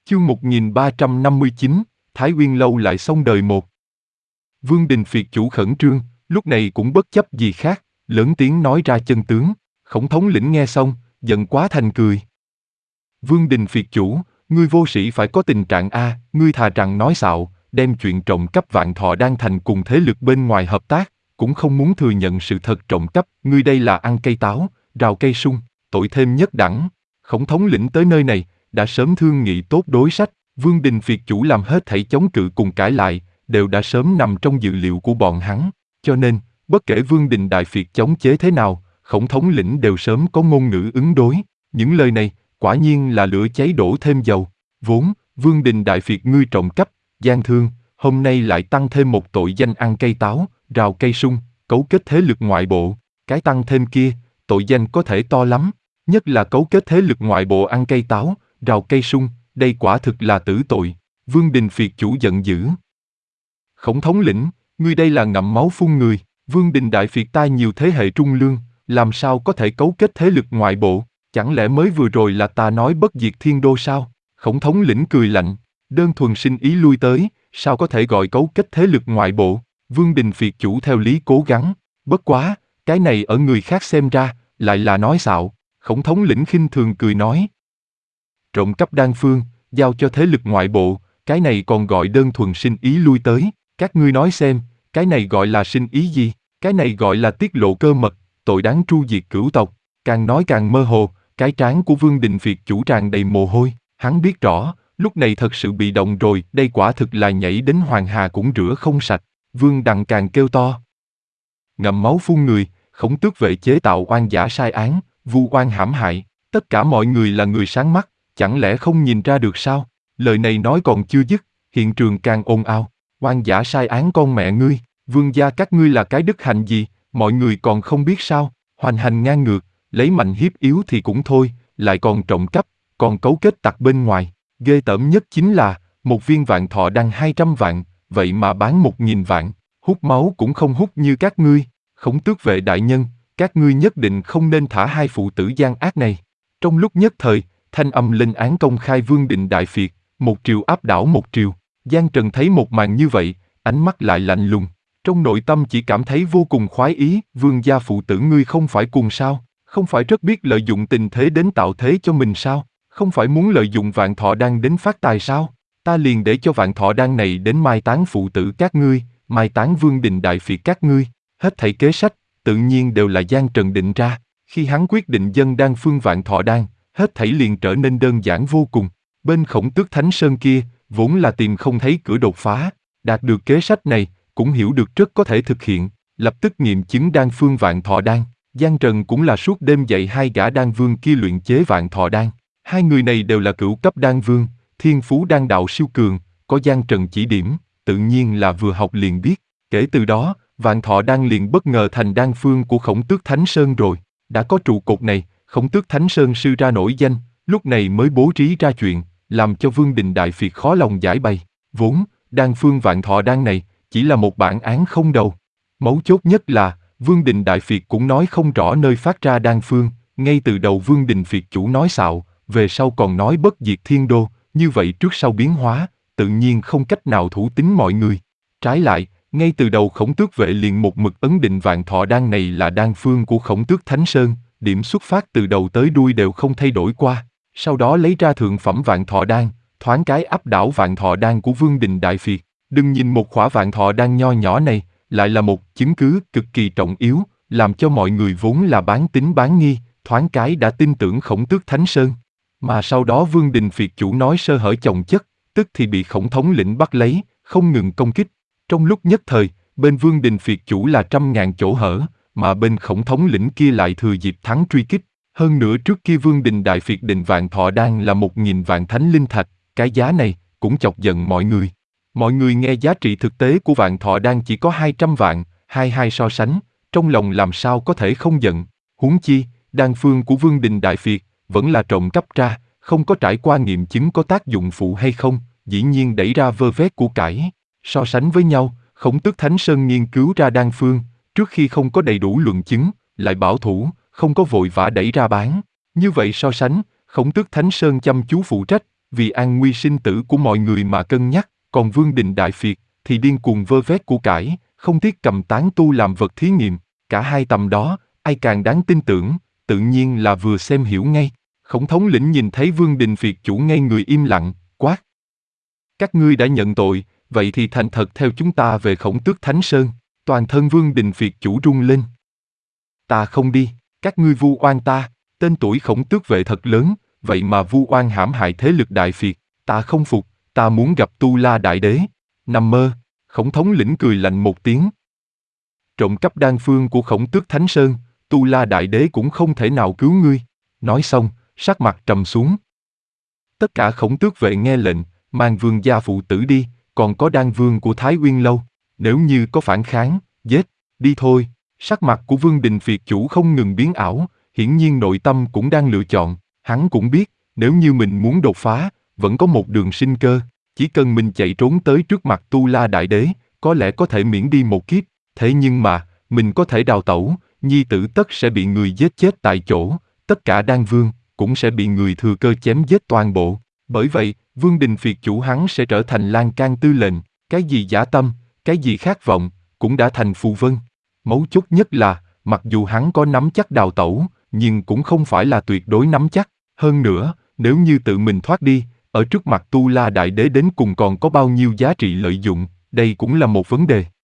Chương 1359, Thái Uyên Lâu lại xong đời một. Vương Đình Phiệt chủ khẩn trương, lúc này cũng bất chấp gì khác, lớn tiếng nói ra chân tướng. Khổng thống lĩnh nghe xong, giận quá thành cười. Vương Đình Phiệt chủ, ngươi vô sĩ phải có tình trạng A, ngươi thà rằng nói xạo, đem chuyện trộm cắp Vạn Thọ Đan thành cùng thế lực bên ngoài hợp tác, cũng không muốn thừa nhận sự thật trộm cắp, ngươi đây là ăn cây táo, rào cây sung, tội thêm nhất đẳng. Khổng thống lĩnh tới nơi này, đã sớm thương nghị tốt đối sách, Vương Đình Phiệt chủ làm hết thảy chống cự cùng cãi lại, đều đã sớm nằm trong dự liệu của bọn hắn, cho nên, bất kể Vương Đình Đại Phiệt chống chế thế nào, Khổng thống lĩnh đều sớm có ngôn ngữ ứng đối. Những lời này, quả nhiên là lửa cháy đổ thêm dầu. Vốn, Vương Đình Đại Phiệt ngươi trộm cắp, gian thương, hôm nay lại tăng thêm một tội danh ăn cây táo, rào cây sung, cấu kết thế lực ngoại bộ. Cái tăng thêm kia, tội danh có thể to lắm, nhất là cấu kết thế lực ngoại bộ ăn cây táo, rào cây sung, đây quả thực là tử tội. Vương Đình Phiệt chủ giận dữ. Khổng thống lĩnh, ngươi đây là ngậm máu phun người. Vương Đình Đại Phiệt ta nhiều thế hệ trung lương, làm sao có thể cấu kết thế lực ngoại bộ? Chẳng lẽ mới vừa rồi là ta nói bất diệt thiên đô sao? Khổng thống lĩnh cười lạnh, đơn thuần sinh ý lui tới, sao có thể gọi cấu kết thế lực ngoại bộ? Vương Đình Phiệt chủ theo lý cố gắng, bất quá, cái này ở người khác xem ra, lại là nói xạo. Khổng thống lĩnh khinh thường cười nói. Trộm cắp đan phương, giao cho thế lực ngoại bộ, cái này còn gọi đơn thuần sinh ý lui tới, các ngươi nói xem, cái này gọi là sinh ý gì? Cái này gọi là tiết lộ cơ mật, tội đáng tru diệt cửu tộc. Càng nói càng mơ hồ, cái trán của Vương Đình Phiệt chủ tràn đầy mồ hôi, hắn biết rõ, lúc này thật sự bị động rồi, đây quả thực là nhảy đến hoàng hà cũng rửa không sạch. Vương Đằng càng kêu to. Ngậm máu phun người, Khổng tước vệ chế tạo oan giả sai án, vu oan hãm hại, tất cả mọi người là người sáng mắt, chẳng lẽ không nhìn ra được sao? Lời này nói còn chưa dứt, hiện trường càng ồn ào. Oan giả sai án con mẹ ngươi, vương gia các ngươi là cái đức hạnh gì, mọi người còn không biết sao? Hoành hành ngang ngược, lấy mạnh hiếp yếu thì cũng thôi, lại còn trộm cắp, còn cấu kết tặc bên ngoài. Ghê tởm nhất chính là, một viên Vạn Thọ Đan 200 vạn, vậy mà bán 1000 vạn, hút máu cũng không hút như các ngươi. Khổng tước vệ đại nhân, các ngươi nhất định không nên thả hai phụ tử gian ác này. Trong lúc nhất thời, thanh âm lên án công khai Vương Đình Đại Phiệt, một triều áp đảo một triều. Giang Trần thấy một màn như vậy, ánh mắt lại lạnh lùng, trong nội tâm chỉ cảm thấy vô cùng khoái ý. Vương gia phụ tử ngươi không phải cuồng sao? Không phải rất biết lợi dụng tình thế đến tạo thế cho mình sao? Không phải muốn lợi dụng Vạn Thọ Đan đến phát tài sao? Ta liền để cho Vạn Thọ Đan này đến mai táng phụ tử các ngươi, mai táng Vương Đình Đại Phiệt các ngươi. Hết thảy kế sách, tự nhiên đều là Giang Trần định ra. Khi hắn quyết định dâng đan phương Vạn Thọ Đan, hết thảy liền trở nên đơn giản vô cùng. Bên Khổng Tước Thánh Sơn kia, vốn là tìm không thấy cửa đột phá, đạt được kế sách này, cũng hiểu được rất có thể thực hiện, lập tức nghiệm chứng đan phương Vạn Thọ Đan. Giang Trần cũng là suốt đêm dạy hai gã đan vương kia luyện chế Vạn Thọ Đan. Hai người này đều là cửu cấp đan vương, thiên phú đan đạo siêu cường, có Giang Trần chỉ điểm, tự nhiên là vừa học liền biết. Kể từ đó, Vạn Thọ Đan liền bất ngờ thành đan phương của Khổng Tước Thánh Sơn rồi. Đã có trụ cột này, Khổng Tước Thánh Sơn sư ra nổi danh, lúc này mới bố trí ra chuyện, làm cho Vương Đình Đại Phiệt khó lòng giải bày. Vốn, đan phương Vạn Thọ Đan này, chỉ là một bản án không đầu. Mấu chốt nhất là, Vương Đình Đại Phiệt cũng nói không rõ nơi phát ra đan phương, ngay từ đầu Vương Đình Phiệt chủ nói xạo, về sau còn nói bất diệt thiên đô, như vậy trước sau biến hóa, tự nhiên không cách nào thủ tín mọi người. Trái lại, ngay từ đầu Khổng Tước vệ liền một mực ấn định Vạn Thọ Đan này là đan phương của Khổng Tước Thánh Sơn, điểm xuất phát từ đầu tới đuôi đều không thay đổi qua. Sau đó lấy ra thượng phẩm Vạn Thọ Đan, thoáng cái áp đảo Vạn Thọ Đan của Vương Đình Đại Phiệt. Đừng nhìn một khỏa Vạn Thọ Đan nho nhỏ này, lại là một chứng cứ cực kỳ trọng yếu, làm cho mọi người vốn là bán tín bán nghi, thoáng cái đã tin tưởng Khổng Tước Thánh Sơn. Mà sau đó Vương Đình Phiệt chủ nói sơ hở chồng chất, tức thì bị Khổng thống lĩnh bắt lấy, không ngừng công kích. Trong lúc nhất thời, bên Vương Đình Phiệt chủ là 100.000 chỗ hở, mà bên Khổng thống lĩnh kia lại thừa dịp thắng truy kích. Hơn nữa trước kia Vương Đình Đại Phiệt định Vạn Thọ Đan là 1000 vạn thánh linh thạch, cái giá này cũng chọc giận mọi người. Mọi người nghe giá trị thực tế của Vạn Thọ Đan chỉ có 200 vạn, hai so sánh, trong lòng làm sao có thể không giận. Huống chi, đan phương của Vương Đình Đại Phiệt vẫn là trộm cắp ra, không có trải qua nghiệm chứng có tác dụng phụ hay không, dĩ nhiên đẩy ra vơ vét của cải. So sánh với nhau, Khổng Tước Thánh Sơn nghiên cứu ra đan phương, trước khi không có đầy đủ luận chứng, lại bảo thủ, không có vội vã đẩy ra bán. Như vậy so sánh, Khổng Tước Thánh Sơn chăm chú phụ trách, vì an nguy sinh tử của mọi người mà cân nhắc, còn Vương Đình Đại Phiệt thì điên cuồng vơ vét của cải, không tiếc cầm tán tu làm vật thí nghiệm. Cả hai tầm đó, ai càng đáng tin tưởng, tự nhiên là vừa xem hiểu ngay. Khổng thống lĩnh nhìn thấy Vương Đình Phiệt chủ ngay người im lặng, quát. Các ngươi đã nhận tội, vậy thì thành thật theo chúng ta về Khổng Tước Thánh Sơn. Toàn thân Vương Đình Phiệt chủ rung lên. Ta không đi, các ngươi vu oan ta, tên tuổi Khổng Tước vệ thật lớn, vậy mà vu oan hãm hại thế lực Đại Phiệt, ta không phục, ta muốn gặp Tu La Đại Đế. Nằm mơ, Khổng thống lĩnh cười lạnh một tiếng. Trộm cắp đan phương của Khổng Tước Thánh Sơn, Tu La Đại Đế cũng không thể nào cứu ngươi. Nói xong, sắc mặt trầm xuống. Tất cả Khổng Tước vệ nghe lệnh, mang vương gia phụ tử đi, còn có đan vương của Thái Uyên Lâu. Nếu như có phản kháng, giết, đi thôi. Sắc mặt của Vương Đình Phiệt chủ không ngừng biến ảo, hiển nhiên nội tâm cũng đang lựa chọn. Hắn cũng biết, nếu như mình muốn đột phá, vẫn có một đường sinh cơ. Chỉ cần mình chạy trốn tới trước mặt Tu La Đại Đế, có lẽ có thể miễn đi một kiếp. Thế nhưng mà, mình có thể đào tẩu, nhi tử tất sẽ bị người giết chết tại chỗ, tất cả đan vương cũng sẽ bị người thừa cơ chém giết toàn bộ. Bởi vậy, Vương Đình Phiệt chủ hắn sẽ trở thành Lan Can tư lệnh, cái gì dã tâm, cái gì khát vọng, cũng đã thành phù vân. Mấu chốt nhất là, mặc dù hắn có nắm chắc đào tẩu, nhưng cũng không phải là tuyệt đối nắm chắc. Hơn nữa, nếu như tự mình thoát đi, ở trước mặt Tu La Đại Đế đến cùng còn có bao nhiêu giá trị lợi dụng, đây cũng là một vấn đề.